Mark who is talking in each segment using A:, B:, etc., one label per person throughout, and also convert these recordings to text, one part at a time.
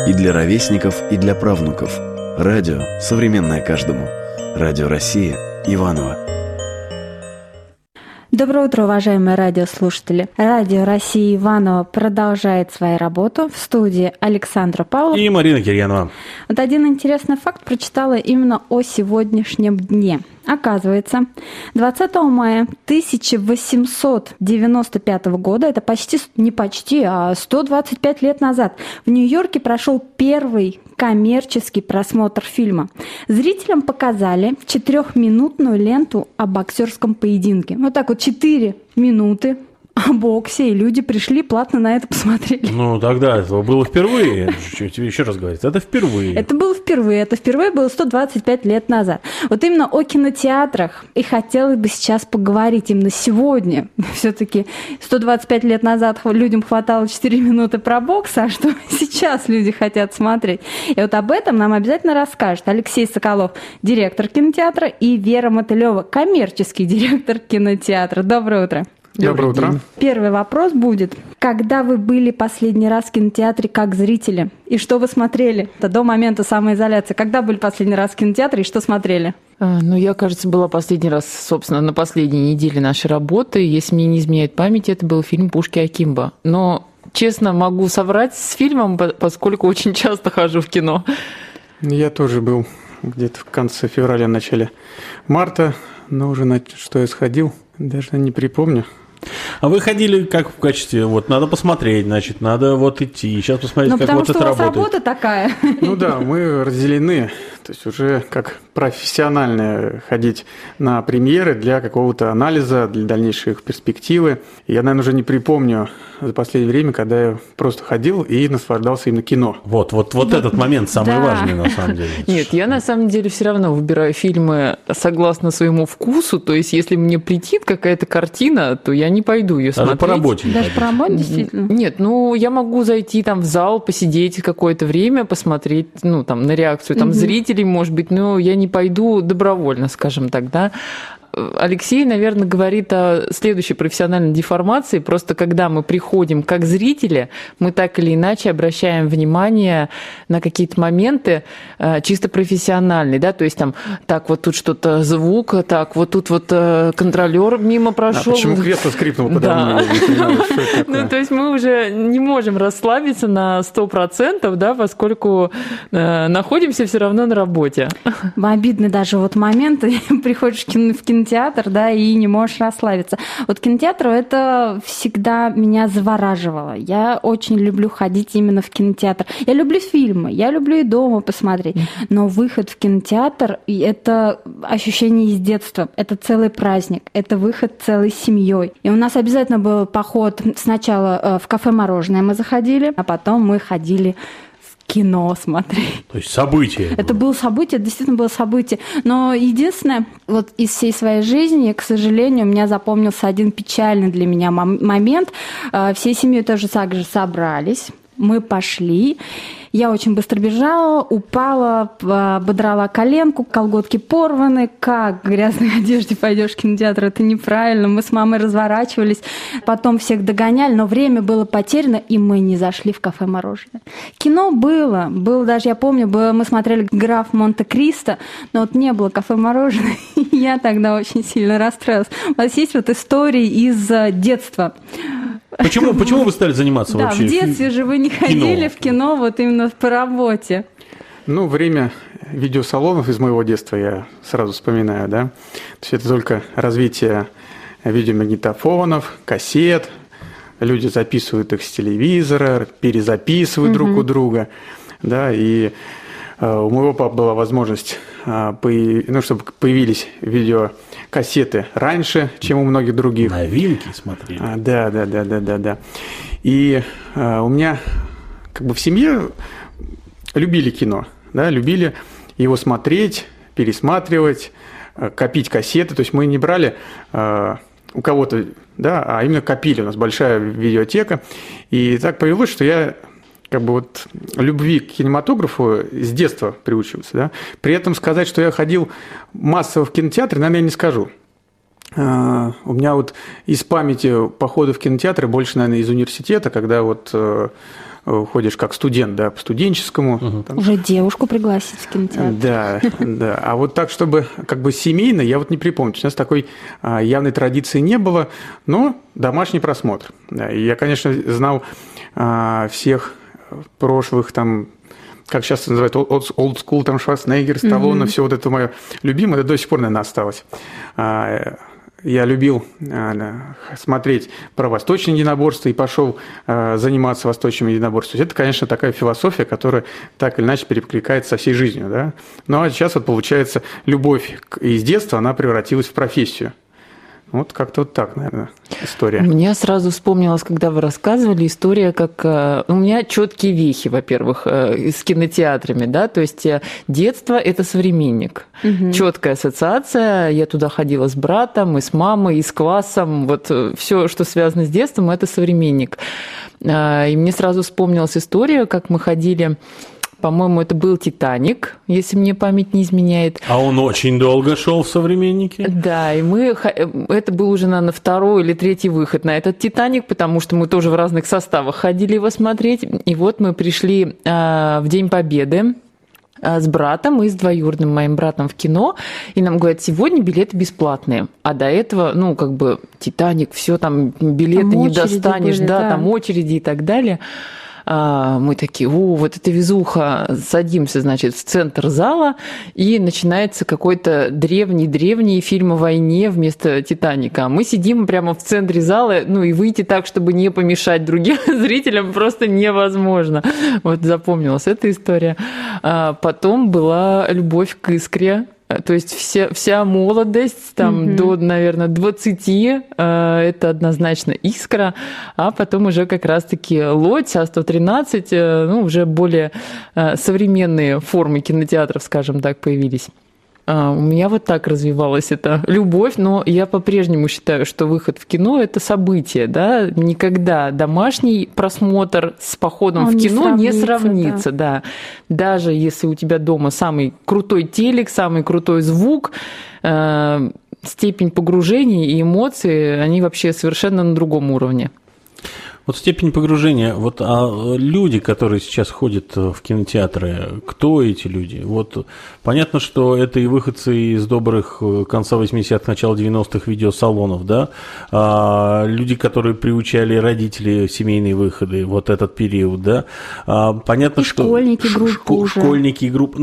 A: И для ровесников, и для правнуков. Радио современное каждому. Радио России. Иваново.
B: Доброе утро, уважаемые радиослушатели. Радио России Иваново продолжает свою работу. В студии Александра Павлова
C: и Марина Кирьянова.
B: Вот один интересный факт прочитала именно о сегодняшнем дне. Оказывается, 20 мая 1895 года, это не почти, а 125 лет назад, в Нью-Йорке прошел первый коммерческий просмотр фильма. Зрителям показали 4-минутную ленту о боксерском поединке. Вот так вот 4 минуты о боксе, и люди пришли, платно на это посмотрели.
C: Ну, тогда это было впервые. Что тебе еще раз говорить? Это впервые.
B: Это было впервые 125 лет назад. Вот именно о кинотеатрах и хотелось бы сейчас поговорить именно сегодня. Все-таки 125 лет назад людям хватало 4 минуты про бокс, а что сейчас люди хотят смотреть? И вот об этом нам обязательно расскажет Алексей Соколов, директор кинотеатра, и Вера Мотылева, коммерческий директор кинотеатра. Доброе утро.
D: Доброе утро.
B: Первый вопрос будет. Когда вы были последний раз в кинотеатре как зрители? И что вы смотрели? Это до момента самоизоляции. Когда были последний раз в кинотеатре и что смотрели?
D: Ну, я, кажется, была последний раз, собственно, на последней неделе нашей работы. Если мне не изменяет память, это был фильм «Пушки Акимбо». Но, честно, могу соврать с фильмом, поскольку очень часто хожу в кино.
E: Я тоже был где-то в конце февраля, начале марта, но уже на что я сходил, даже не припомню.
C: А вы ходили как в качестве, вот, надо посмотреть, значит, надо вот идти, сейчас посмотреть, как вот это работает.
B: Потому что у вас работа такая.
E: Ну да, мы разделены, то есть уже как профессионально ходить на премьеры для какого-то анализа, для дальнейшей их перспективы. Я, наверное, уже не припомню за последнее время, когда я просто ходил и наслаждался именно кино.
C: Вот этот момент самый важный, на самом деле.
D: Нет, я на самом деле все равно выбираю фильмы согласно своему вкусу, то есть если мне претит какая-то картина, то я не пойду ее смотреть.
C: Даже по работе.
B: Даже по работе, действительно?
D: Нет, ну я могу зайти там в зал, посидеть какое-то время, посмотреть, ну там на реакцию там зрителей, может быть, но я не пойду добровольно, скажем так, да. Алексей, наверное, говорит о следующей профессиональной деформации. Просто когда мы приходим как зрители, мы так или иначе обращаем внимание на какие-то моменты чисто профессиональные, да, то есть там, так, вот тут что-то звук, так, вот тут вот контролер мимо прошел.
E: А почему кресло скрипнуло подо мной?
D: Ну, то есть мы уже не можем расслабиться на 100%, да, поскольку находимся все равно на работе.
B: Обидно даже вот моменты, приходишь в кинотеатр, да, и не можешь расслабиться. Вот кинотеатр, это всегда меня завораживало. Я очень люблю ходить именно в кинотеатр. Я люблю фильмы, я люблю и дома посмотреть. Но выход в кинотеатр – это ощущение из детства. Это целый праздник. Это выход целой семьей. И у нас обязательно был поход сначала в кафе «Мороженое» мы заходили, а потом мы ходили кино смотреть.
C: То есть событие.
B: Это было событие, действительно было событие. Но единственное, вот из всей своей жизни, к сожалению, у меня запомнился один печальный для меня момент. Всей семьей тоже так же собрались. Мы пошли. Я очень быстро бежала, упала, ободрала коленку, колготки порваны. Как в грязной одежде пойдешь в кинотеатр? Это неправильно. Мы с мамой разворачивались, потом всех догоняли, но время было потеряно, и мы не зашли в кафе «Мороженое». Кино было даже, я помню, мы смотрели «Граф Монте-Кристо», но вот не было кафе «Мороженое», и я тогда очень сильно расстроилась. У вас есть вот истории из детства?
C: Почему вы стали заниматься вообще?
B: Да, в детстве же вы не ходили в кино вот именно по работе.
E: Ну, время видеосалонов из моего детства я сразу вспоминаю, да. То есть это только развитие видеомагнитофонов, кассет. Люди записывают их с телевизора, перезаписывают друг у друга, да, и у моего папы была возможность, чтобы появились видеокассеты раньше, чем у многих других.
C: Новинки смотрели.
E: Да. И у меня как бы в семье любили кино, да, любили его смотреть, пересматривать, копить кассеты. То есть мы не брали у кого-то, да, а именно копили. У нас большая видеотека. И так повелось, что я как бы вот любви к кинематографу с детства приучился, да. При этом сказать, что я ходил массово в кинотеатр, наверное, я не скажу. У меня вот из памяти походы в кинотеатры больше, наверное, из университета, когда вот ходишь как студент, да, по студенческому. Там.
B: Уже девушку пригласить в кинотеатр.
E: Да, да. А вот так, чтобы как бы семейно, я вот не припомню. У нас такой явной традиции не было, но домашний просмотр. Да, и я, конечно, знал всех прошлых там, как сейчас это называют, old school, там Шварценеггер, Сталлоне, все вот это мое любимое, это до сих пор, наверное, осталось. Я любил смотреть про восточные единоборства и пошел заниматься восточными единоборствами. Это, конечно, такая философия, которая так или иначе перекликается со всей жизнью. Да? Ну, а сейчас вот получается, любовь из детства, она превратилась в профессию. Вот как-то вот так, наверное, история.
D: Мне сразу вспомнилось, когда вы рассказывали, история, как у меня четкие вехи, во-первых, с кинотеатрами, да, то есть детство – это современник. Четкая ассоциация, я туда ходила с братом, и с мамой, и с классом, вот все, что связано с детством, это современник. И мне сразу вспомнилась история, как мы ходили. По-моему, это был «Титаник», если мне память не изменяет.
C: А он очень долго шел в «Современнике». Да,
D: и это был уже, наверное, второй или третий выход на этот «Титаник», потому что мы тоже в разных составах ходили его смотреть. И вот мы пришли в День Победы с братом и с двоюродным моим братом в кино, и нам говорят, сегодня билеты бесплатные. А до этого, «Титаник», все там, билеты там не достанешь, были, да, там очереди и так далее. Мы такие, вот это везуха, садимся, значит, в центр зала, и начинается какой-то древний фильм о войне вместо «Титаника». А мы сидим прямо в центре зала, и выйти так, чтобы не помешать другим зрителям, просто невозможно. Вот запомнилась эта история. Потом была любовь к «Искре». То есть вся молодость, там, до, наверное, 20, это однозначно «Искра», а потом уже как раз-таки «Лодь», А113, уже более современные формы кинотеатров, скажем так, появились. У меня вот так развивалась эта любовь, но я по-прежнему считаю, что выход в кино – это событие, да, никогда домашний просмотр с походом в кино не сравнится, да. Даже если у тебя дома самый крутой телек, самый крутой звук, степень погружения и эмоции, они вообще совершенно на другом уровне.
C: Вот степень погружения, люди, которые сейчас ходят в кинотеатры, кто эти люди? Вот понятно, что это и выходцы из добрых конца 80-х, начала 90-х видеосалонов, да? Люди, которые приучали родители семейные выходы, вот этот период, да? Понятно, что
B: школьники, группы
C: школьники, группы.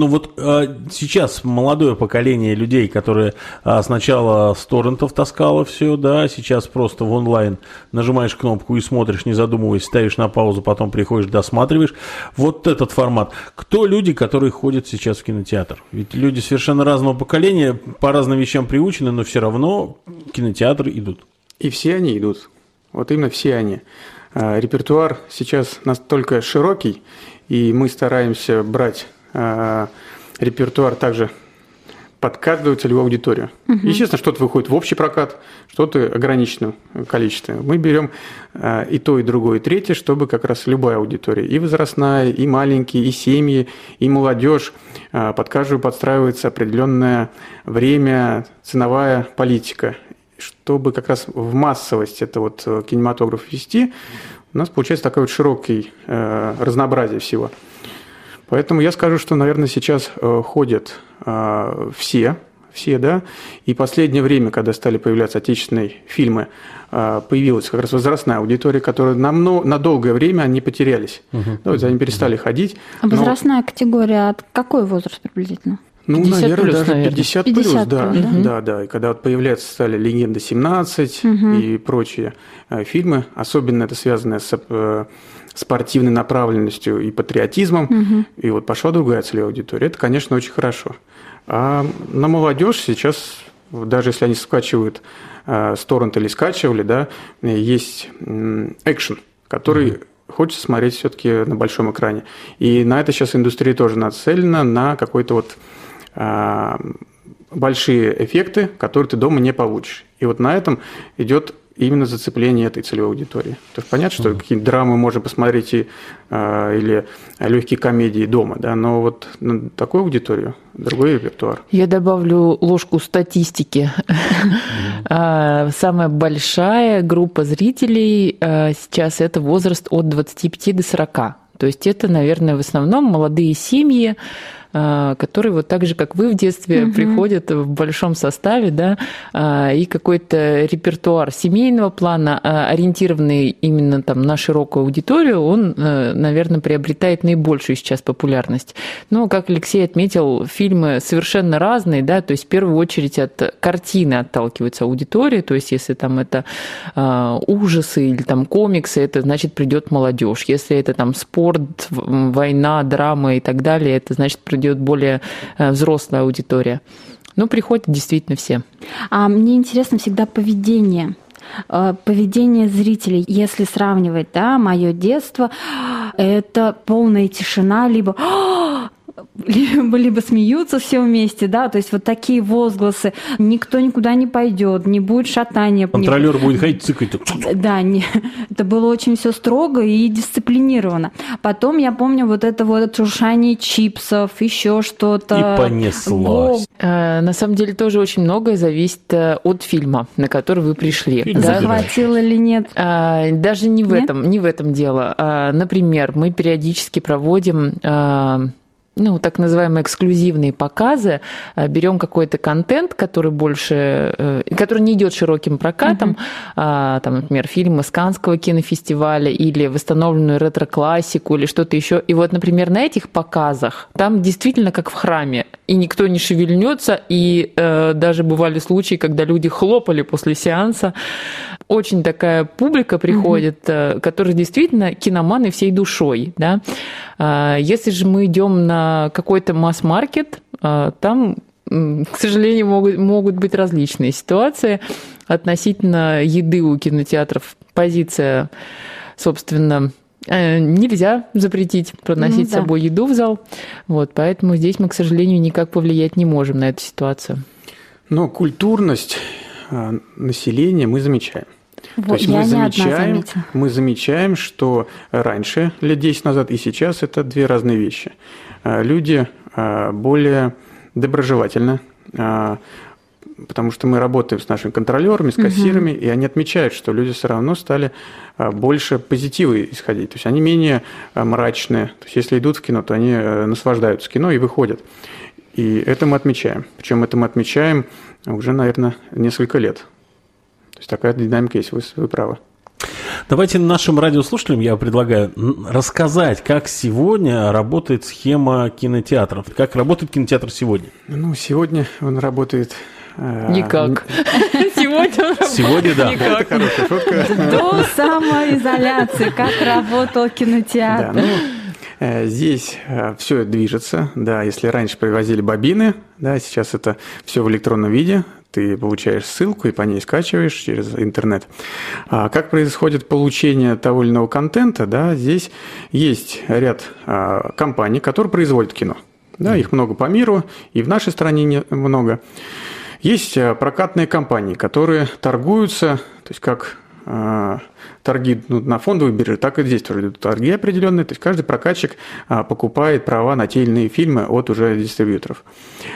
C: Сейчас молодое поколение людей, которые сначала с торрентов таскало все, да, сейчас просто в онлайн нажимаешь кнопку и смотришь, не задумываясь, ставишь на паузу, потом приходишь, досматриваешь. Вот этот формат. Кто люди, которые ходят сейчас в кинотеатр? Ведь люди совершенно разного поколения, по разным вещам приучены, но все равно в кинотеатр идут.
E: И все они идут. Вот именно все они. Репертуар сейчас настолько широкий, и мы стараемся брать репертуар также под каждую целевую аудиторию. Естественно, что-то выходит в общий прокат, что-то ограниченное количество. Мы берем и то, и другое, и третье, чтобы как раз любая аудитория, и возрастная, и маленькие, и семьи, и молодежь, под каждую подстраивается определенное время, ценовая политика. Чтобы как раз в массовость это кинематограф ввести, у нас получается такой широкий разнообразие всего. Поэтому я скажу, что, наверное, сейчас ходят все, да, и последнее время, когда стали появляться отечественные фильмы, появилась как раз возрастная аудитория, которая на долгое время они потерялись. Они перестали ходить.
B: А возрастная категория, от какой возраст приблизительно?
D: 50
E: наверное,
D: плюс,
E: даже 50 плюс,
B: 50
E: да.
B: плюс,
E: Да. И когда появляются стали «Легенда 17» и прочие фильмы, особенно это связано с спортивной направленностью и патриотизмом, и пошла другая целевая аудитория. Это, конечно, очень хорошо. А на молодежь сейчас, даже если они скачивают с торрента или скачивали, да, есть экшен, который хочется смотреть все-таки на большом экране. И на это сейчас индустрия тоже нацелена, на какой-то большие эффекты, которые ты дома не получишь. И на этом идет именно зацепление этой целевой аудитории. То есть понятно, что какие-то драмы можно посмотреть или легкие комедии дома, да, но на такую аудиторию другой репертуар.
D: Я добавлю ложку статистики. Самая большая группа зрителей сейчас это возраст от 25 до 40. То То есть это, наверное, в основном молодые семьи, которые вот так же, как вы в детстве, приходят в большом составе, да, и какой-то репертуар семейного плана, ориентированный именно там на широкую аудиторию, он, наверное, приобретает наибольшую сейчас популярность. Но, как Алексей отметил, фильмы совершенно разные, да, то есть в первую очередь от картины отталкивается аудитория, то есть если там это ужасы или там комиксы, это значит придет молодежь. Если это там спорт, война, драма и так далее, это значит придет более взрослая аудитория. Ну, приходят действительно все.
B: А мне интересно всегда поведение зрителей. Если сравнивать, да, мое детство, это полная тишина, либо смеются все вместе, да, то есть вот такие возгласы, никто никуда не пойдет, не будет шатания.
C: Контролер будет ходить, цыкать.
B: Да, это было очень все строго и дисциплинировано. Потом я помню вот это вот шуршание чипсов, еще что-то.
C: И понеслось.
D: На самом деле тоже очень многое зависит от фильма, на который вы пришли.
B: Захватило или нет?
D: Даже не в этом дело. Например, мы периодически проводим так называемые эксклюзивные показы, берем какой-то контент, который не идет широким прокатом, там, например, фильмы с Каннского кинофестиваля или восстановленную ретро-классику или что-то еще. И вот, например, на этих показах там действительно как в храме, и никто не шевельнется, и даже бывали случаи, когда люди хлопали после сеанса. Очень такая публика приходит, которая действительно киноманы всей душой, да. Если же мы идем на какой-то масс-маркет, там, к сожалению, могут быть различные ситуации. Относительно еды у кинотеатров позиция, собственно, нельзя запретить проносить с собой еду в зал. Вот, поэтому здесь мы, к сожалению, никак повлиять не можем на эту ситуацию.
E: Но культурность населения мы замечаем.
B: Вот,
E: то есть мы замечаем, что раньше, лет 10 назад и сейчас, это две разные вещи. Люди более доброжелательны, потому что мы работаем с нашими контролерами, с кассирами, и они отмечают, что люди все равно стали больше позитива исходить. То есть они менее мрачные. То есть если идут в кино, то они наслаждаются кино и выходят. И это мы отмечаем. Причем это мы отмечаем уже, наверное, несколько лет. То есть такая динамика есть, вы правы.
C: Давайте нашим радиослушателям я предлагаю рассказать, как сегодня работает схема кинотеатров. Как работает кинотеатр сегодня?
E: Ну, сегодня он работает...
D: Никак.
C: Сегодня, да.
E: Это хорошая шутка.
B: До самоизоляции, как работал кинотеатр.
E: Здесь все движется. Да, если раньше привозили бобины, да, сейчас это все в электронном виде. Ты получаешь ссылку и по ней скачиваешь через интернет. Как происходит получение того или иного контента? Да, здесь есть ряд компаний, которые производят кино. Да, их много по миру, и в нашей стране много. Есть прокатные компании, которые торгуются, то есть как торги на фондовой бирже, так и здесь тоже идут торги определенные. То есть каждый прокатчик покупает права на те или иные фильмы от уже дистрибьюторов.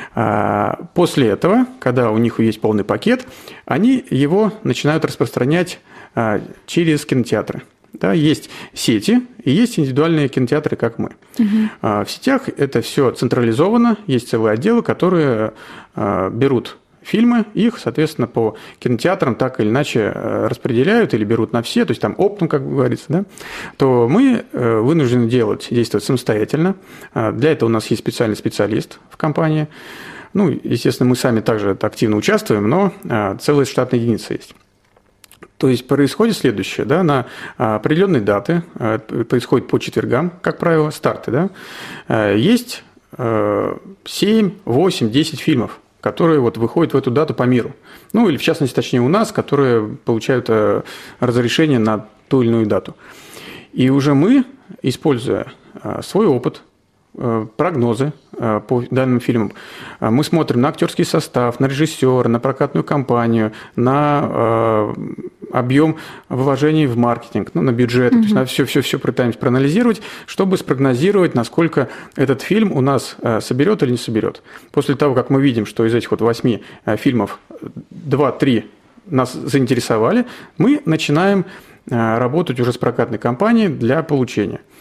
E: После этого, когда у них есть полный пакет, они его начинают распространять через кинотеатры. Да, есть сети и есть индивидуальные кинотеатры, как мы. В сетях это все централизовано, есть целые отделы, которые берут фильмы, их, соответственно, по кинотеатрам так или иначе распределяют или берут на все, то есть там оптом, как говорится, да, то мы вынуждены действовать самостоятельно. Для этого у нас есть специальный специалист в компании. Ну, естественно, мы сами также активно участвуем, но целая штатная единица есть. То есть происходит следующее, да, на определенные даты, происходит по четвергам, как правило, старты, да, есть 7, 8, 10 фильмов, которые вот выходят в эту дату по миру. Ну, или в частности, точнее, у нас, которые получают разрешение на ту или иную дату. И уже мы, используя свой опыт, прогнозы по данным фильмам, мы смотрим на актерский состав, на режиссера, на прокатную компанию, на объем вложений в маркетинг, ну, на бюджет, то есть на все пытаемся проанализировать, чтобы спрогнозировать, насколько этот фильм у нас соберет или не соберет. После того, как мы видим, что из этих вот 8 фильмов 2-3 нас заинтересовали, мы начинаем работать уже с прокатной компанией для получения.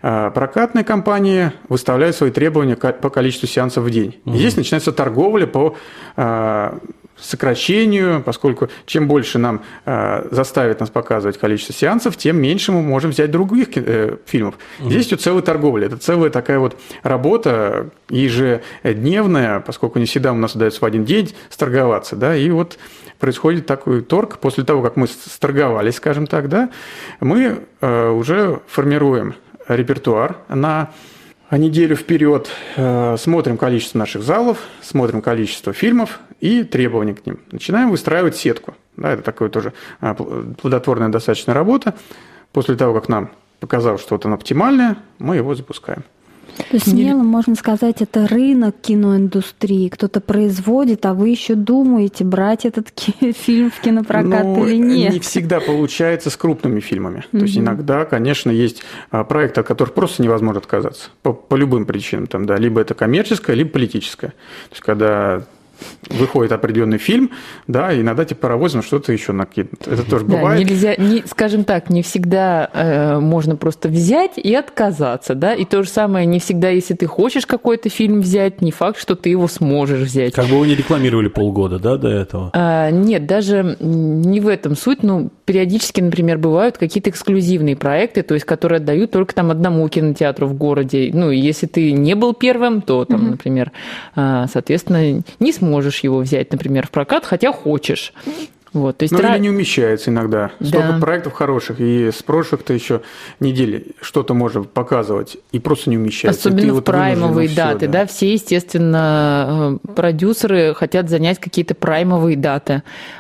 E: прокатные компании выставляют свои требования по количеству сеансов в день. И здесь начинается торговля по сокращению, поскольку чем больше нам заставит нас показывать количество сеансов, тем меньше мы можем взять других фильмов. Здесь идет целая торговля. Это целая такая вот работа ежедневная, поскольку не всегда у нас удается в один день сторговаться. Да, и вот происходит такой торг. После того, как мы сторговались, скажем так, да, мы уже формируем репертуар на неделю вперед, смотрим количество наших залов, смотрим количество фильмов и требования к ним. Начинаем выстраивать сетку. Да, это такая тоже плодотворная достаточно работа. После того, как нам показалось, что вот оно оптимальное, мы его запускаем.
B: То есть смело можно сказать, это рынок киноиндустрии. Кто-то производит, а вы еще думаете, брать этот фильм в кинопрокат или нет.
E: Не всегда получается с крупными фильмами. То есть иногда, конечно, есть проекты, от которых просто невозможно отказаться. По любым причинам. Там, да, либо это коммерческое, либо политическое. То есть когда выходит определенный фильм, да, и иногда тебе паровозом что-то еще накинут. Это тоже бывает.
D: Нельзя, скажем так, не всегда можно просто взять и отказаться, да, и то же самое не всегда, если ты хочешь какой-то фильм взять, не факт, что ты его сможешь взять.
C: Как бы вы не рекламировали полгода, да, до этого?
D: Нет, даже не в этом суть, периодически, например, бывают какие-то эксклюзивные проекты, то есть, которые отдают только там одному кинотеатру в городе. Если ты не был первым, то там, например, соответственно, не сможешь его взять, например, в прокат, хотя хочешь. Вот, то есть
E: или не умещается иногда. Столько проектов хороших, и с прошлых-то еще недель что-то можно показывать, и просто не умещается.
D: Особенно в праймовые даты, да, все, естественно, продюсеры хотят занять какие-то праймовые даты.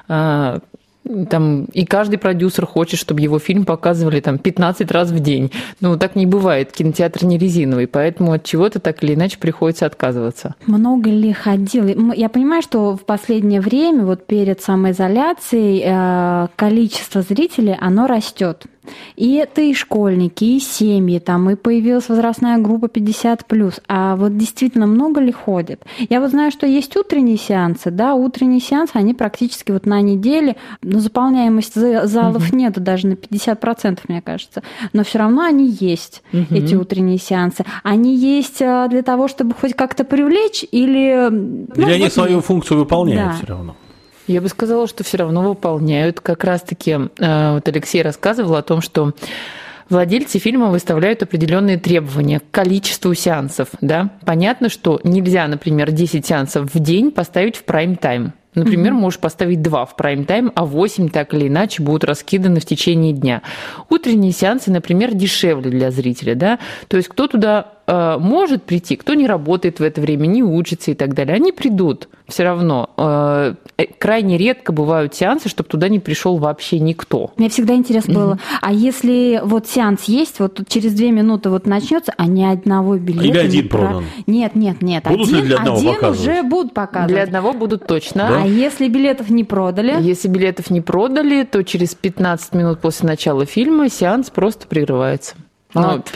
D: И каждый продюсер хочет, чтобы его фильм показывали 15 раз в день. Так не бывает. Кинотеатр не резиновый, поэтому от чего-то так или иначе приходится отказываться.
B: Много ли ходил? Я понимаю, что в последнее время, вот перед самоизоляцией, количество зрителей, оно растет. И это и школьники, и семьи, и появилась возрастная группа 50+. А вот действительно много ли ходит? Я вот знаю, что есть утренние сеансы, да, утренние сеансы, они практически вот на неделе, заполняемость залов нет даже на 50%, мне кажется, но все равно они есть, эти утренние сеансы. Они есть для того, чтобы хоть как-то привлечь или...
C: Или они свою функцию выполняют все равно?
D: Я бы сказала, что все равно выполняют. Как раз-таки вот Алексей рассказывал о том, что владельцы фильма выставляют определенные требования к количеству сеансов. Да? Понятно, что нельзя, например, 10 сеансов в день поставить в прайм-тайм. Например, можешь поставить 2 в прайм-тайм, а 8 так или иначе будут раскиданы в течение дня. Утренние сеансы, например, дешевле для зрителя. Да? То есть кто туда может прийти, кто не работает в это время, не учится и так далее, они придут все равно. Крайне редко бывают сеансы, чтобы туда не пришел вообще никто.
B: Мне всегда интересно было, а если вот сеанс есть, вот через 2 минуты вот начнется, а ни одного билета...
C: Или один продан?
B: Нет.
C: Будут ли для одного показывать?
B: Уже будут показывать.
D: Для одного будут точно.
B: Да? А если билетов не продали?
D: Если билетов не продали, то через 15 минут после начала фильма сеанс просто прерывается.
B: Вот.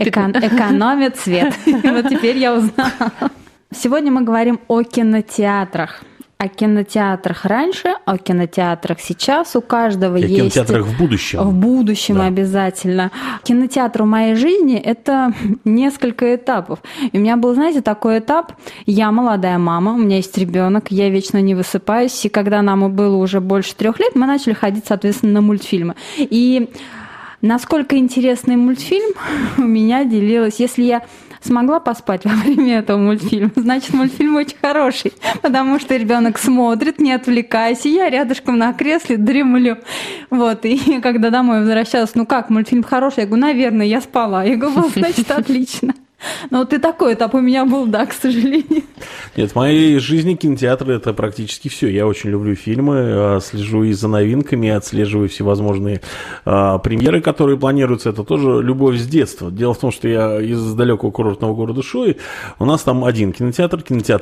B: Экономит свет. Вот теперь я узнала. Сегодня мы говорим о кинотеатрах. О кинотеатрах раньше, о кинотеатрах сейчас. У каждого есть...
C: О кинотеатрах в будущем.
B: В будущем обязательно. Кинотеатр в моей жизни – это несколько этапов. И у меня был, знаете, такой этап. Я молодая мама, у меня есть ребенок, я вечно не высыпаюсь. И когда нам было уже больше 3 лет, мы начали ходить, соответственно, на мультфильмы. И насколько интересный мультфильм у меня делилось. Если я смогла поспать во время этого мультфильма, значит, мультфильм очень хороший, потому что ребенок смотрит, не отвлекаясь, и я рядышком на кресле дремлю. Вот, и когда домой возвращалась, как, мультфильм хороший? Я говорю, наверное, я спала. Я говорю, значит, отлично. Но вот и такой этап у меня был, да, к сожалению.
C: Нет, в моей жизни кинотеатр – это практически все. Я очень люблю фильмы, слежу и за новинками, отслеживаю всевозможные премьеры, которые планируются. Это тоже любовь с детства. Дело в том, что я из далекого курортного города Шуи. У нас там один кинотеатр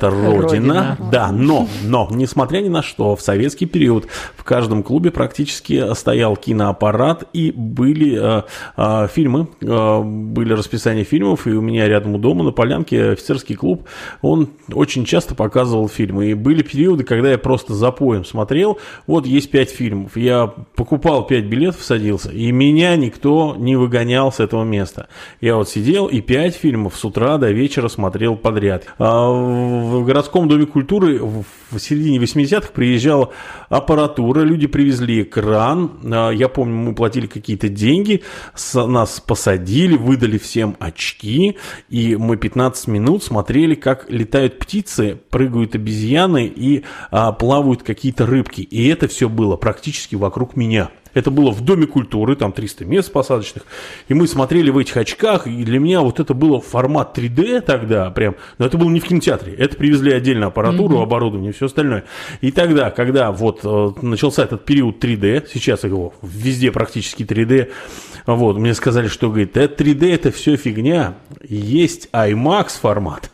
C: Родина. Да, но, несмотря ни на что, в советский период в каждом клубе практически стоял киноаппарат, и были фильмы, были расписания фильмов, и у меня рядом у дома на Полянке офицерский клуб, он очень часто показывал фильмы. И были периоды, когда я просто запоем смотрел, вот есть 5 фильмов. Я покупал 5 билетов, садился, и меня никто не выгонял с этого места. Я вот сидел и 5 фильмов с утра до вечера смотрел подряд. А в городском доме культуры в середине 80-х приезжала аппаратура, люди привезли экран. Я помню, мы платили какие-то деньги, нас посадили, выдали всем очки, и мы 15 минут смотрели, как летают птицы, прыгают обезьяны и плавают какие-то рыбки. И это все было практически вокруг меня. Это было в Доме культуры, там 300 мест посадочных, и мы смотрели в этих очках, и для меня вот это было формат 3D тогда прям, но это было не в кинотеатре, это привезли отдельно аппаратуру, оборудование и все остальное. И тогда, когда вот начался этот период 3D, сейчас его везде практически 3D, вот, мне сказали, что, говорит, 3D это все фигня, есть IMAX формат.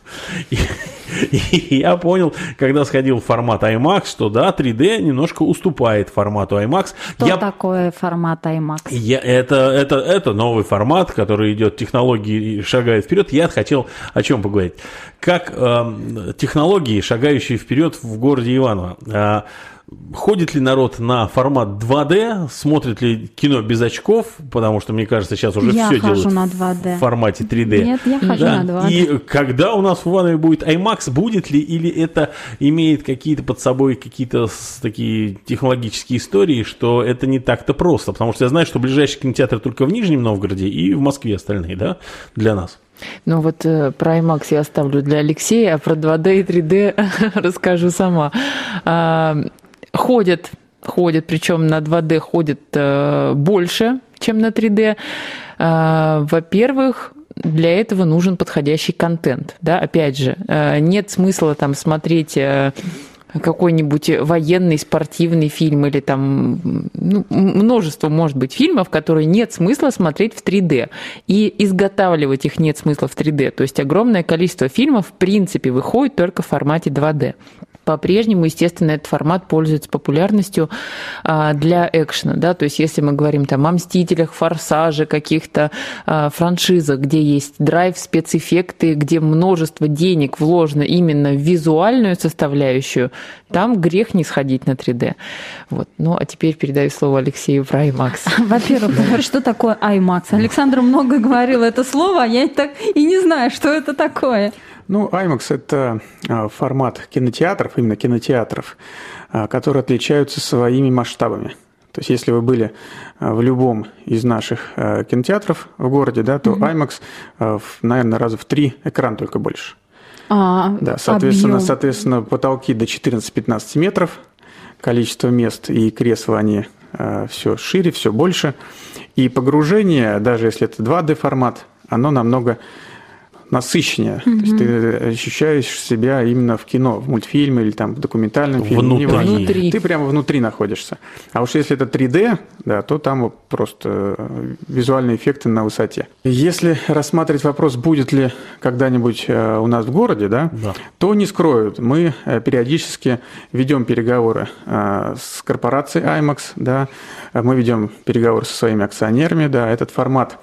C: И я понял, когда сходил в формат IMAX, что да, 3D немножко уступает формату IMAX.
B: Что такое формат IMAX?
C: Это новый формат, который идет, технологии шагают вперед. Я хотел о чем поговорить. Как технологии, шагающие вперед в городе Иваново. Ходит ли народ на формат 2D, смотрит ли кино без очков, потому что, мне кажется, сейчас уже все делают в формате 3D.
B: Нет, я хожу на 2D.
C: И когда у нас в Иванове будет IMAX, будет ли, или это имеет какие-то под собой какие-то такие технологические истории, что это не так-то просто, потому что я знаю, что ближайший кинотеатр только в Нижнем Новгороде и в Москве остальные, да, для нас.
D: Ну вот про IMAX я оставлю для Алексея, а про 2D и 3D расскажу сама. Ходят, причем на 2D ходят больше, чем на 3D. Во-первых, для этого нужен подходящий контент. Да? Опять же, нет смысла там смотреть какой-нибудь военный, спортивный фильм или там множество, может быть, фильмов, которые нет смысла смотреть в 3D. И изготавливать их нет смысла в 3D. То есть огромное количество фильмов, в принципе, выходит только в формате 2D. По-прежнему, естественно, этот формат пользуется популярностью для экшена. Да? То есть если мы говорим там, о «Мстителях», «Форсаже», каких-то франшизах, где есть драйв, спецэффекты, где множество денег вложено именно в визуальную составляющую, там грех не сходить на 3D. Вот. Ну, а теперь передаю слово Алексею про IMAX.
B: Во-первых, что такое IMAX? Александр много говорил это слово, а я так и не знаю, что это такое.
E: Ну, IMAX – это формат кинотеатров, именно кинотеатров, которые отличаются своими масштабами. То есть, если вы были в любом из наших кинотеатров в городе, да, то IMAX, наверное, раза в 3 экран только больше. Да, соответственно, потолки до 14-15 метров, количество мест и кресла, они все шире, все больше. И погружение, даже если это 2D-формат, оно намного насыщеннее. То есть ты ощущаешь себя именно в кино, в мультфильме или там в документальном фильме.
D: Внутри.
E: Ты прямо внутри находишься. А уж если это 3D, да, то там просто визуальные эффекты на высоте. Если рассматривать вопрос, будет ли когда-нибудь у нас в городе, да, то не скрою, мы периодически ведем переговоры с корпорацией IMAX, да, мы ведем переговоры со своими акционерами, да, этот формат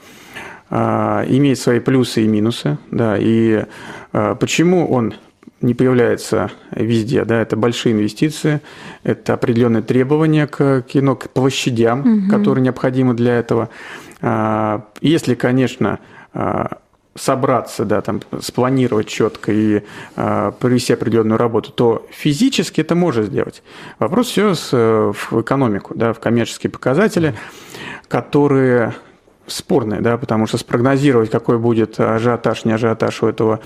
E: имеет свои плюсы и минусы, да, и почему он не появляется везде, да, это большие инвестиции, это определенные требования к кино, к площадям, которые необходимы для этого. Если, конечно, собраться, да, там, спланировать четко и провести определенную работу, то физически это можно сделать. Вопрос все в экономику, да, в коммерческие показатели, которые спорные, да, потому что спрогнозировать, какой будет ажиотаж, не ажиотаж у этого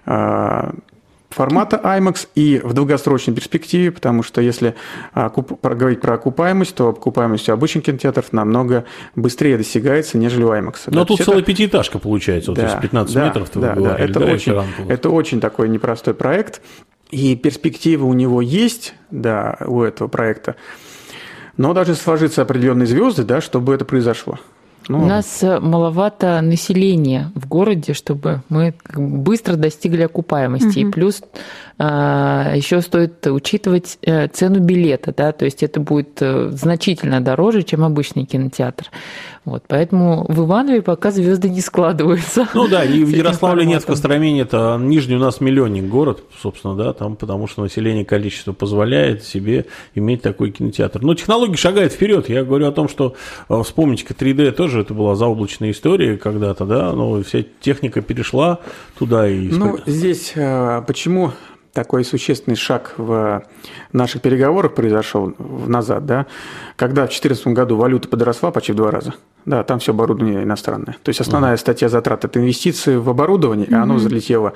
E: формата IMAX и в долгосрочной перспективе, потому что если говорить про окупаемость, то окупаемость у обычных кинотеатров намного быстрее достигается, нежели у IMAX.
C: Но да, тут целая пятиэтажка получается, вот из 15 метров.
E: Это очень такой непростой проект, и перспективы у него есть, да, у этого проекта, но должны сложиться определенные звезды, да, чтобы это произошло. Ну,
D: у нас маловато населения в городе, чтобы мы быстро достигли окупаемости. И плюс еще стоит учитывать цену билета, да, то есть это будет значительно дороже, чем обычный кинотеатр. Вот, поэтому в Иванове пока звезды не складываются.
C: Ну да, и в Ярославле нет, в Костроме нет, а Нижний у нас миллионник город, собственно, да, там, потому что население, количество позволяет себе иметь такой кинотеатр. Но технология шагает вперед. Я говорю о том, что вспомните-ка 3D тоже, это была заоблачная история когда-то, да, но вся техника перешла туда и...
E: Ну, здесь почему такой существенный шаг в наших переговорах произошел назад, да, когда в 2014 году валюта подросла почти в 2 раза. Да, там все оборудование иностранное. То есть основная статья затрат – это инвестиции в оборудование, и оно залетело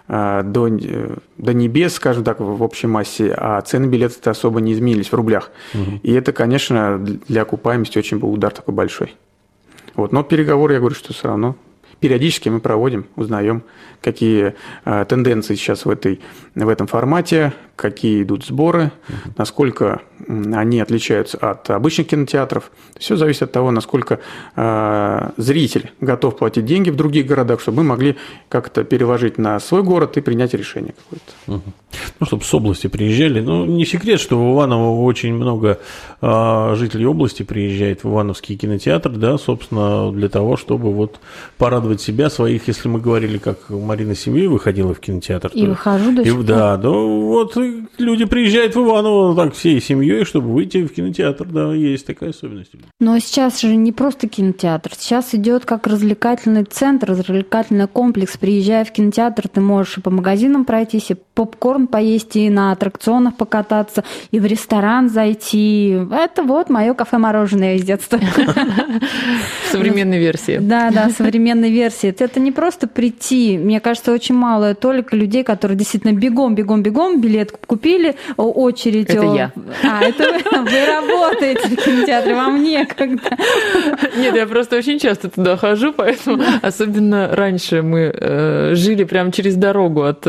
E: до небес, скажем так, в общей массе, а цены билетов особо не изменились в рублях. И это, конечно, для окупаемости очень был удар такой большой. Вот. Но переговоры, я говорю, что все равно периодически мы проводим, узнаем, какие тенденции сейчас в этом формате, какие идут сборы, насколько они отличаются от обычных кинотеатров. Все зависит от того, насколько зритель готов платить деньги в других городах, чтобы мы могли как-то переложить на свой город и принять решение какое-то.
C: Ну, чтобы с области приезжали. Ну, не секрет, что в Иваново очень много жителей области приезжает в Ивановский кинотеатр, да, собственно, для того, чтобы вот порадовать себя, своих, если мы говорили, как Марина с семьей выходила в кинотеатр.
B: И выхожу до сих пор.
C: Да, вот люди приезжают в Иваново так всей семьей, чтобы выйти в кинотеатр, да, есть такая особенность.
B: Но сейчас же не просто кинотеатр, сейчас идет как развлекательный центр, развлекательный комплекс. Приезжая в кинотеатр, ты можешь и по магазинам пройтись, и попкорн поесть, и на аттракционах покататься, и в ресторан зайти. Это вот мое кафе-мороженое из детства.
D: Современной версии.
B: Да, современной версии. Это не просто прийти. Мне кажется, очень мало только людей, которые действительно бегом билет купили, очередь.
D: Это я.
B: Это вы работаете в кинотеатре, вам некогда.
D: Нет, я просто очень часто туда хожу, поэтому особенно раньше мы жили прямо через дорогу от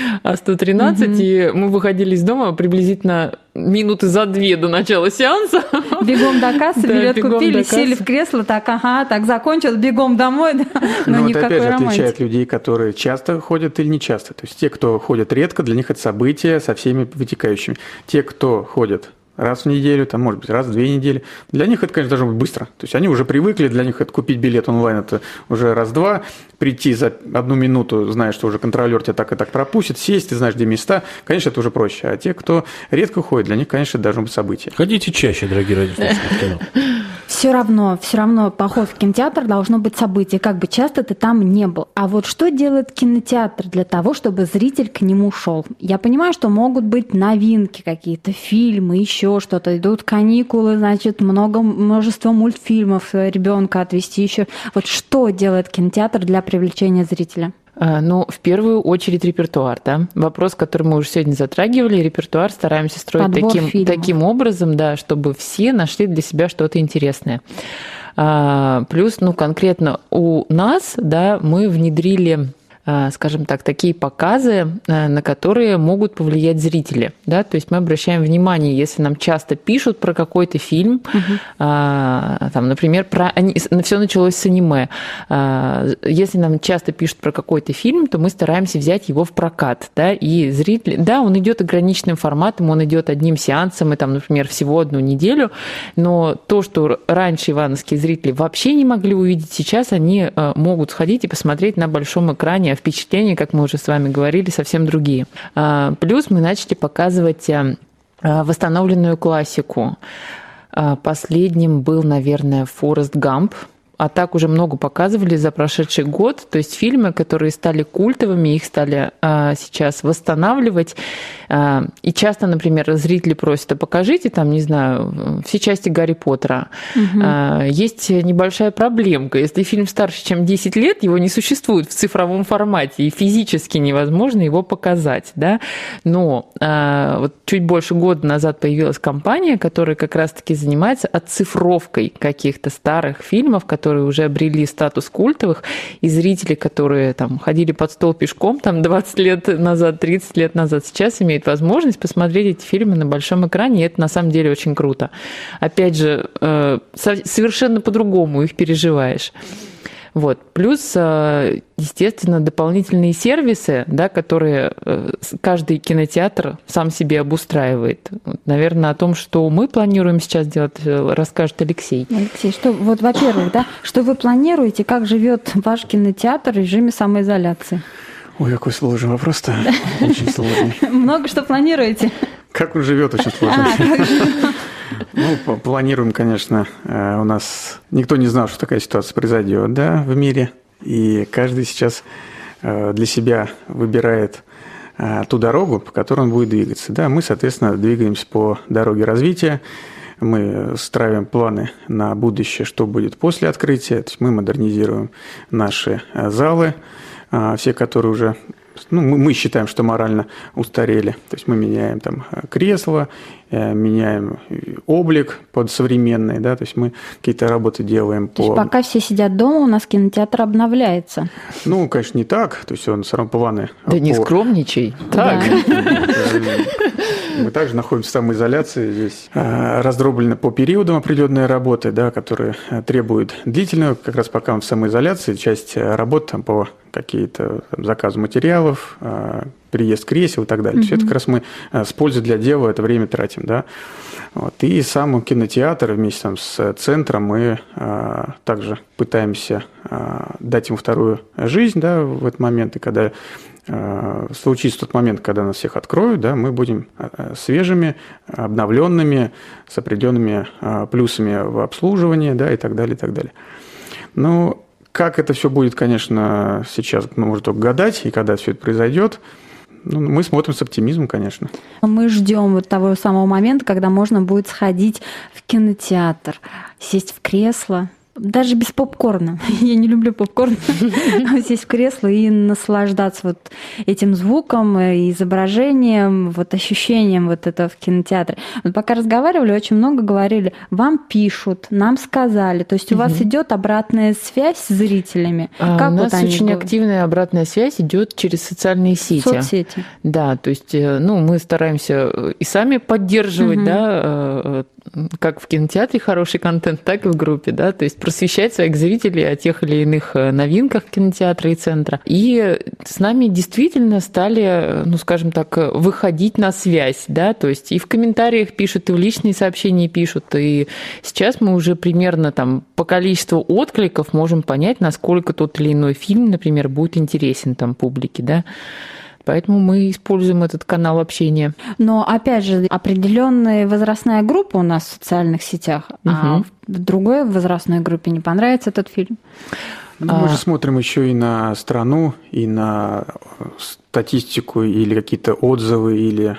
D: А113, и мы выходили из дома приблизительно минуты за 2 до начала сеанса.
B: Бегом до кассы, билет
D: бегом
B: купили,
D: до кассы.
B: сели в кресло, так закончил, бегом домой, да. Но
E: вот
B: никакой
E: опять же
B: романтики.
E: отличает людей, которые часто ходят или не часто. То есть те, кто ходят редко, для них это событие со всеми вытекающими. Те, кто ходят раз в неделю, там, может быть, раз в 2 недели. Для них это, конечно, должно быть быстро. То есть они уже привыкли, для них это купить билет онлайн, это уже раз-два, прийти за 1 минуту, зная, что уже контролер тебя так и так пропустит, сесть, ты знаешь, где места, конечно, это уже проще. А те, кто редко ходит, для них, конечно, это должно быть событие.
C: Ходите чаще, дорогие радиослушатели, в кино.
B: Все равно поход в кинотеатр должно быть событие, как бы часто ты там не был. А вот что делает кинотеатр для того, чтобы зритель к нему шел? Я понимаю, что могут быть новинки какие-то, фильмы, еще что-то. Идут каникулы, значит, множество мультфильмов ребенка отвезти еще. Вот что делает кинотеатр для привлечения зрителя?
D: Ну, в первую очередь репертуар, да. Вопрос, который мы уже сегодня затрагивали, репертуар стараемся строить таким образом, да, чтобы все нашли для себя что-то интересное. Плюс, ну, конкретно у нас, да, мы внедрили, скажем так, такие показы, на которые могут повлиять зрители. Да? То есть мы обращаем внимание, если нам часто пишут про какой-то фильм, там, например, все началось с аниме. Если нам часто пишут про какой-то фильм, то мы стараемся взять его в прокат. Да? И зрители, да, он идет ограниченным форматом, он идет одним сеансом, и там, например, всего 1 неделю, но то, что раньше ивановские зрители вообще не могли увидеть, сейчас они могут сходить и посмотреть на большом экране, впечатления, как мы уже с вами говорили, совсем другие. Плюс мы начали показывать восстановленную классику. Последним был, наверное, «Форест Гамп». А так уже много показывали за прошедший год. То есть фильмы, которые стали культовыми, их стали сейчас восстанавливать. И часто, например, зрители просят, а покажите там, не знаю, все части Гарри Поттера. Есть небольшая проблемка. Если фильм старше, чем 10 лет, его не существует в цифровом формате, и физически невозможно его показать. Да? Но вот чуть больше года назад появилась компания, которая как раз-таки занимается оцифровкой каких-то старых фильмов, которые которые уже обрели статус культовых, и зрители, которые там ходили под стол пешком там 20 лет назад, 30 лет назад, сейчас имеют возможность посмотреть эти фильмы на большом экране, и это на самом деле очень круто. Опять же, совершенно по-другому их переживаешь. Вот. Плюс, естественно, дополнительные сервисы, да, которые каждый кинотеатр сам себе обустраивает. Вот, наверное, о том, что мы планируем сейчас делать, расскажет Алексей.
B: Алексей, что, вот, во-первых, да, что вы планируете, как живет ваш кинотеатр в режиме самоизоляции?
E: Ой, какой сложный вопрос-то. Очень сложный.
B: Много что планируете?
E: Как он живет, очень сложно. Ну, планируем, конечно. У нас никто не знал, что такая ситуация произойдет, да, в мире. И каждый сейчас для себя выбирает ту дорогу, по которой он будет двигаться. Да, мы, соответственно, двигаемся по дороге развития. Мы строим планы на будущее, что будет после открытия. То есть мы модернизируем наши залы, все, которые уже... Ну, мы считаем, что морально устарели. То есть мы меняем там кресла, меняем облик под современный, да, то есть мы какие-то работы делаем по...
B: То есть пока все сидят дома, у нас кинотеатр обновляется.
E: Ну, конечно, не так, то есть он все равно планы...
D: Да не скромничай. Так.
E: Мы также находимся в самоизоляции, здесь раздроблены по периодам определенные работы, да, которые требуют длительного, как раз пока он в самоизоляции, часть работ там, по какие-то заказы материалов, приезд кресел и так далее. Все это как раз мы с пользой для дела это время тратим. Да? Вот. И сам кинотеатр вместе там, с центром мы также пытаемся дать ему вторую жизнь, да, в этот момент, и когда случится тот момент, когда нас всех откроют, да, мы будем свежими, обновленными, с определенными плюсами в обслуживании, да, и так далее, и так далее. Ну, как это все будет, конечно, сейчас можно только гадать, и когда все это произойдет, ну, мы смотрим с оптимизмом, конечно.
B: Мы ждем вот того самого момента, когда можно будет сходить в кинотеатр, сесть в кресло. Даже без попкорна. Я не люблю попкорн. Сесть в кресло и наслаждаться вот этим звуком, изображением, вот ощущением вот этого в кинотеатре. Вот пока разговаривали, очень много говорили, вам пишут, нам сказали. То есть у вас идет обратная связь с зрителями. Как
D: у нас
B: вот
D: очень активная обратная связь идет через социальные сети.
B: Соцсети.
D: Да, то есть ну, мы стараемся и сами поддерживать, да, как в кинотеатре хороший контент, так и в группе, да, то есть просвещать своих зрителей о тех или иных новинках кинотеатра и центра. И с нами действительно стали, ну, скажем так, выходить на связь, да, то есть и в комментариях пишут, и в личные сообщения пишут, и сейчас мы уже примерно там по количеству откликов можем понять, насколько тот или иной фильм, например, будет интересен там публике, да. Поэтому мы используем этот канал общения.
B: Но, опять же, определенная возрастная группа у нас в социальных сетях, а в другой возрастной группе не понравится этот фильм.
E: Ну, мы же смотрим еще и на страну, и на статистику, или какие-то отзывы, или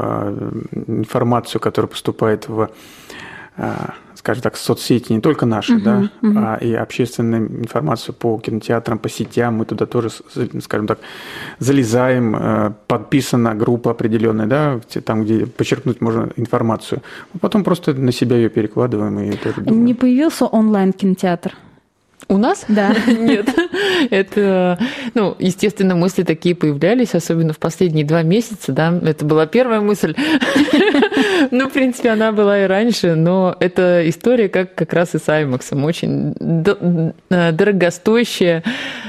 E: информацию, которая поступает в, скажем так, соцсети, не только наши, да, а и общественную информацию по кинотеатрам, по сетям. Мы туда тоже, скажем так, залезаем, подписана группа определенная, да, там, где подчеркнуть можно информацию. Потом просто на себя ее перекладываем. И тоже думаем.
B: Не появился онлайн-кинотеатр?
D: У нас?
B: Да.
D: Нет. Это, ну, естественно, мысли такие появлялись, особенно в последние 2 месяца, да. Это была первая мысль. Ну, в принципе, она была и раньше, но это история как раз и с IMAX. Очень дорогостоящая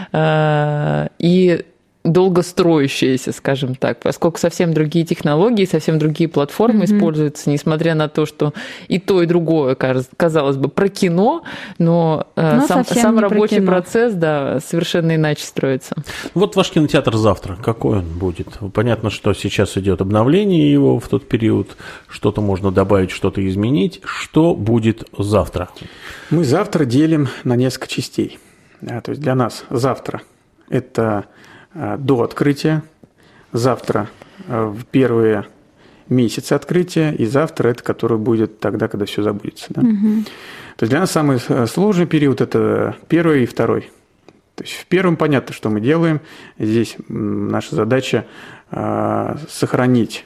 D: и долгостроящаяся, скажем так, поскольку совсем другие технологии, совсем другие платформы используются, несмотря на то, что и то, и другое, казалось бы, про кино, но сам рабочий процесс, да, совершенно иначе строится.
C: Вот ваш кинотеатр завтра, какой он будет? Понятно, что сейчас идет обновление его в тот период, что-то можно добавить, что-то изменить. Что будет завтра?
E: Мы завтра делим на несколько частей. То есть для нас завтра это до открытия, завтра в первые месяцы открытия, и завтра это, который будет тогда, когда все забудется. Да? То есть для нас самый сложный период – это первый и второй. То есть в первом понятно, что мы делаем. Здесь наша задача сохранить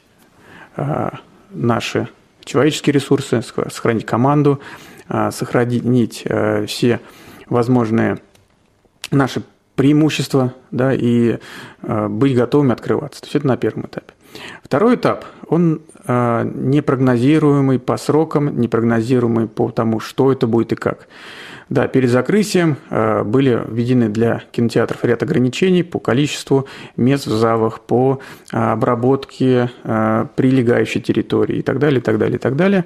E: наши человеческие ресурсы, сохранить команду, сохранить все возможные наши преимущества, да, и быть готовыми открываться. То есть это на первом этапе. Второй этап, он непрогнозируемый по срокам, непрогнозируемый по тому, что это будет и как. Да, перед закрытием были введены для кинотеатров ряд ограничений по количеству мест в залах, по обработке прилегающей территории и так далее, и так далее, и так далее.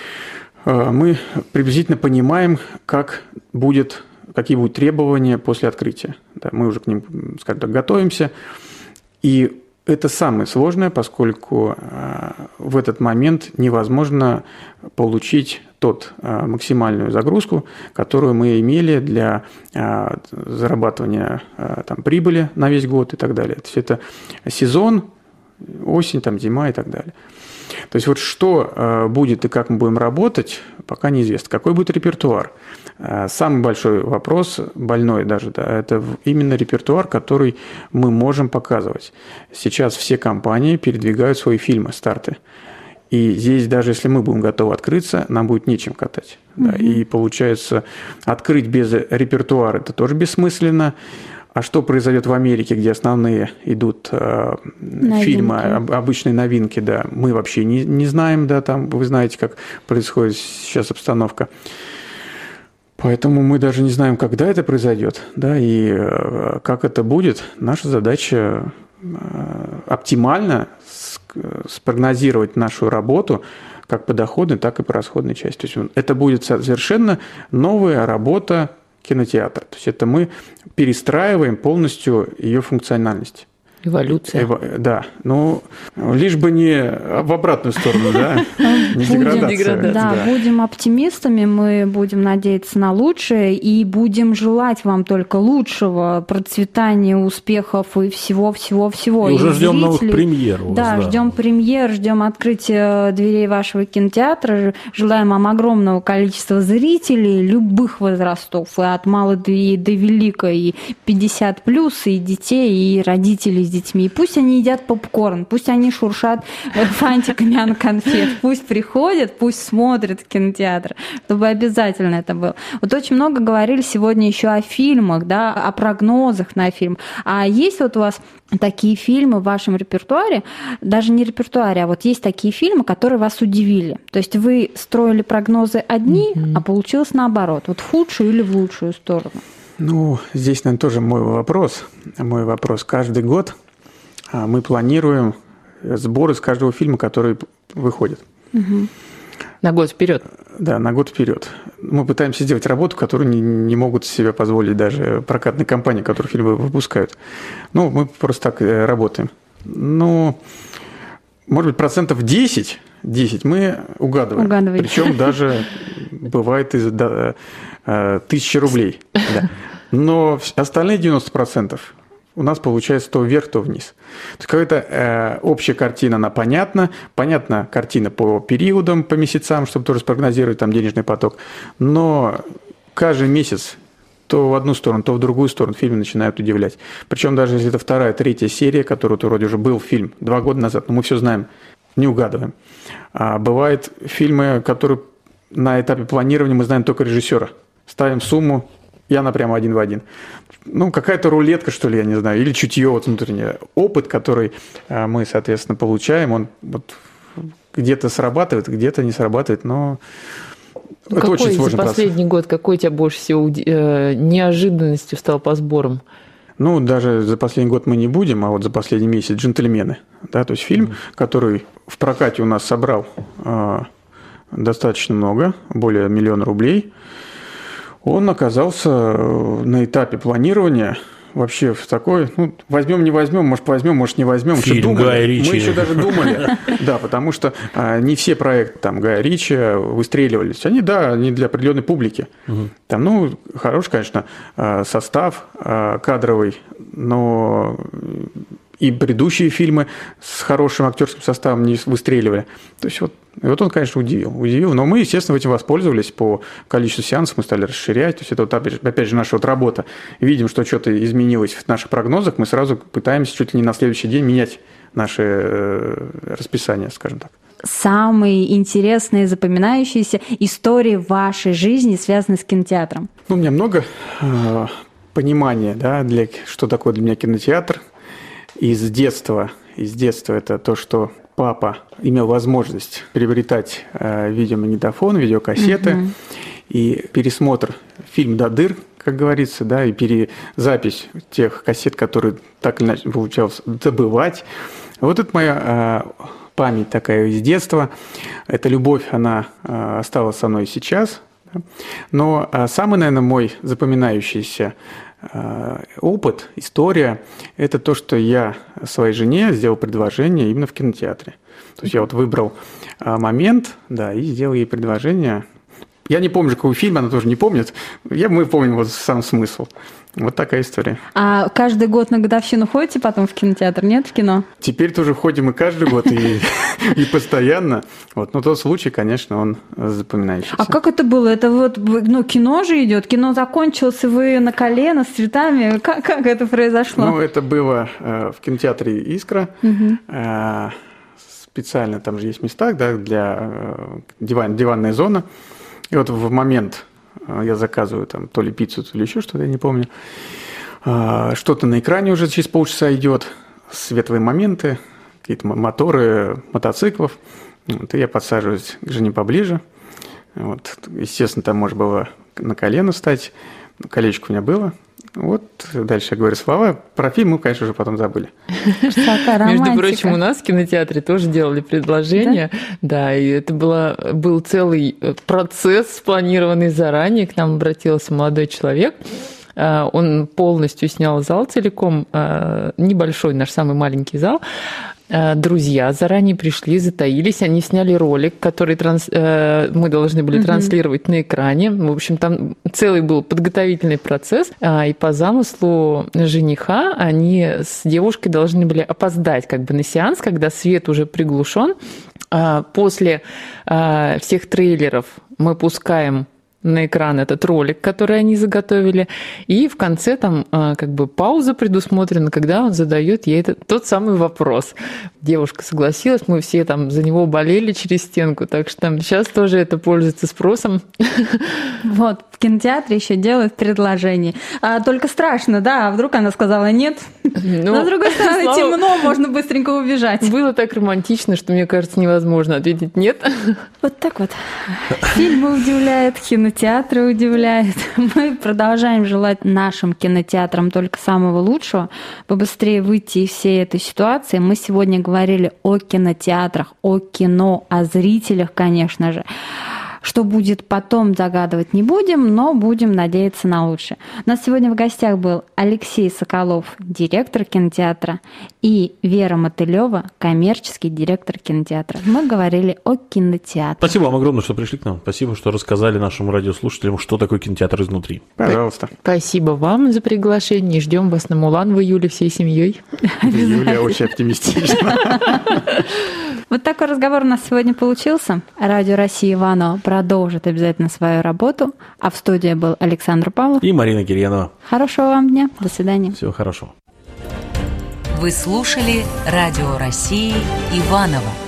E: Мы приблизительно понимаем, какие будут требования после открытия. Да, мы уже к ним, скажем так, готовимся. И это самое сложное, поскольку в этот момент невозможно получить максимальную загрузку, которую мы имели для зарабатывания прибыли на весь год и так далее. То есть это сезон, осень, зима и так далее. То есть вот что будет и как мы будем работать, пока неизвестно. Какой будет репертуар? Самый большой вопрос, больной даже, да, это именно репертуар, который мы можем показывать. Сейчас все компании передвигают свои фильмы, старты. И здесь даже если мы будем готовы открыться, нам будет нечем катать. Да, и получается, открыть без репертуара – это тоже бессмысленно. А что произойдет в Америке, где основные идут фильмы, обычные новинки, да, мы вообще не знаем, да, там вы знаете, как происходит сейчас обстановка. Поэтому мы даже не знаем, когда это произойдет, да, и как это будет. Наша задача оптимально спрогнозировать нашу работу как по доходной, так и по расходной части. То есть это будет совершенно новая работа кинотеатра. То есть это мы перестраиваем полностью ее функциональность.
D: Эволюция.
E: Да, лишь бы не в обратную сторону, да, не деградация.
B: Да, будем оптимистами, мы будем надеяться на лучшее и будем желать вам только лучшего, процветания, успехов и всего-всего-всего.
C: И уже ждем новых премьер.
B: Да, ждем премьер, ждем открытия дверей вашего кинотеатра, желаем вам огромного количества зрителей любых возрастов, и от малой до великой, и 50+, и детей, и родителей с детьми. И пусть они едят попкорн, пусть они шуршат фантиками от конфет, пусть приходят, пусть смотрят кинотеатр, чтобы обязательно это было. Вот очень много говорили сегодня еще о фильмах, да, о прогнозах на фильм. А есть вот у вас такие фильмы в вашем репертуаре, даже не репертуаре, а вот есть такие фильмы, которые вас удивили. То есть вы строили прогнозы одни, а получилось наоборот, вот в худшую или в лучшую сторону.
E: Здесь, наверное, тоже мой вопрос. Каждый год мы планируем сборы с каждого фильма, который выходит.
D: На год вперед.
E: Да, на год вперед. Мы пытаемся сделать работу, которую не могут себе позволить даже прокатные компании, которые фильмы выпускают. Мы просто так работаем. Может быть, 10% мы угадываем. Причем даже бывает из 1000 рублей. Да. Но остальные 90% у нас получается то вверх, то вниз. То есть какая-то общая картина, она понятна. Понятна картина по периодам, по месяцам, чтобы тоже спрогнозировать денежный поток. Но каждый месяц то в одну сторону, то в другую сторону фильмы начинают удивлять. Причем даже если это 2-я, 3-я серия, которую вроде уже был фильм 2 года назад, но мы все знаем, не угадываем. А бывают фильмы, которые на этапе планирования мы знаем только режиссера. Ставим сумму, и она прямо один в один. Какая-то рулетка, что ли, я не знаю, или чутье внутреннее. Опыт, который мы, соответственно, получаем, он где-то срабатывает, где-то не срабатывает, но это очень сложный процесс.
D: Последний год, какой у тебя больше всего неожиданностью стал по сборам?
E: Даже за последний год мы не будем, а вот за последний месяц «Джентльмены». Да, то есть фильм, который в прокате у нас собрал достаточно много, более 1 миллиона рублей. Он оказался на этапе планирования вообще в такой, возьмем, не возьмем, может, не возьмем.
C: Фильм Гая Ричи.
E: Мы еще даже думали, да, потому что не все проекты Гая Ричи выстреливались. Они для определенной публики. Хороший, конечно, состав кадровый, но и предыдущие фильмы с хорошим актерским составом не выстреливали. То есть вот он, конечно, удивил. Но мы, естественно, этим воспользовались по количеству сеансов, мы стали расширять. То есть это опять же наша работа. Видим, что что-то изменилось в наших прогнозах, мы сразу пытаемся чуть ли не на следующий день менять наши расписания, скажем так.
B: самые интересные, запоминающиеся истории в вашей жизни, связанные с кинотеатром?
E: Ну, у меня много понимания, да, что такое для меня кинотеатр. Из детства это то, что папа имел возможность приобретать видеомагнитофон, видеокассеты, и пересмотр фильм до дыр, как говорится, да, и перезапись тех кассет, которые так или иначе получалось добывать. Вот это моя память такая из детства. Эта любовь, она осталась со мной сейчас. Но самый, наверное, мой запоминающийся опыт, история, это то, что я своей жене сделал предложение именно в кинотеатре. То есть я вот выбрал момент, да, и сделал ей предложение. Я не помню, какой фильм, она тоже не помнит. Мы помним вот сам смысл. Вот такая история.
B: А каждый год на годовщину ходите потом в кинотеатр, нет, в кино?
E: Теперь тоже ходим и каждый год, и постоянно. Вот. Но тот случай, конечно, он запоминающийся.
B: А как это было? Это вот кино же идет, кино закончилось, и вы на колено с цветами. Как это произошло?
E: Ну, это было в кинотеатре «Искра». Специально там же есть места, да, для диванная зона. И вот в момент я заказываю там то ли пиццу, то ли еще что-то, я не помню. Что-то на экране уже через полчаса идет, светлые моменты, какие-то моторы мотоциклов. Вот, и я подсаживаюсь к жене поближе. Вот, естественно, там можно было на колено встать. Колечко у меня было. Вот дальше я говорю слова. Про фильм мы, конечно, уже потом забыли.
D: Между прочим, у нас в кинотеатре тоже делали предложение. Да, и это был целый процесс, спланированный заранее. К нам обратился молодой человек. Он полностью снял зал целиком, небольшой, наш самый маленький зал. Друзья заранее пришли, затаились, они сняли ролик, который мы должны были транслировать на экране. В общем, там целый был подготовительный процесс, и по замыслу жениха они с девушкой должны были опоздать как бы на сеанс, когда свет уже приглушен. После всех трейлеров мы пускаем на экран этот ролик, который они заготовили, и в конце там как бы пауза предусмотрена, когда он задает ей тот самый вопрос. Девушка согласилась, мы все там за него болели через стенку, так что там сейчас тоже это пользуется спросом.
B: Вот, в кинотеатре еще делают предложение. Только страшно, да, а вдруг она сказала нет? Но, с другой стороны, темно, можно быстренько убежать.
D: Было так романтично, что, мне кажется, невозможно ответить нет.
B: Вот так вот. Фильмы удивляют, кинотеатры удивляют. Мы продолжаем желать нашим кинотеатрам только самого лучшего, побыстрее выйти из всей этой ситуации. Мы сегодня говорили о кинотеатрах, о кино, о зрителях, конечно же. Что будет потом, загадывать не будем, но будем надеяться на лучшее. У нас сегодня в гостях был Алексей Соколов, директор кинотеатра, и Вера Мотылева, коммерческий директор кинотеатра. Мы говорили о кинотеатре.
C: Спасибо вам огромное, что пришли к нам. Спасибо, что рассказали нашим радиослушателям, что такое кинотеатр изнутри.
E: Пожалуйста.
D: Спасибо вам за приглашение. Ждем вас на Мулан в июле всей семьей.
E: Юлия очень оптимистична.
B: Вот такой разговор у нас сегодня получился. Радио России Иваново продолжит обязательно свою работу. А в студии был Александр Павлов
C: и Марина Кирьянова.
B: Хорошего вам дня. До свидания.
C: Всего хорошего.
F: Вы слушали Радио России Иваново.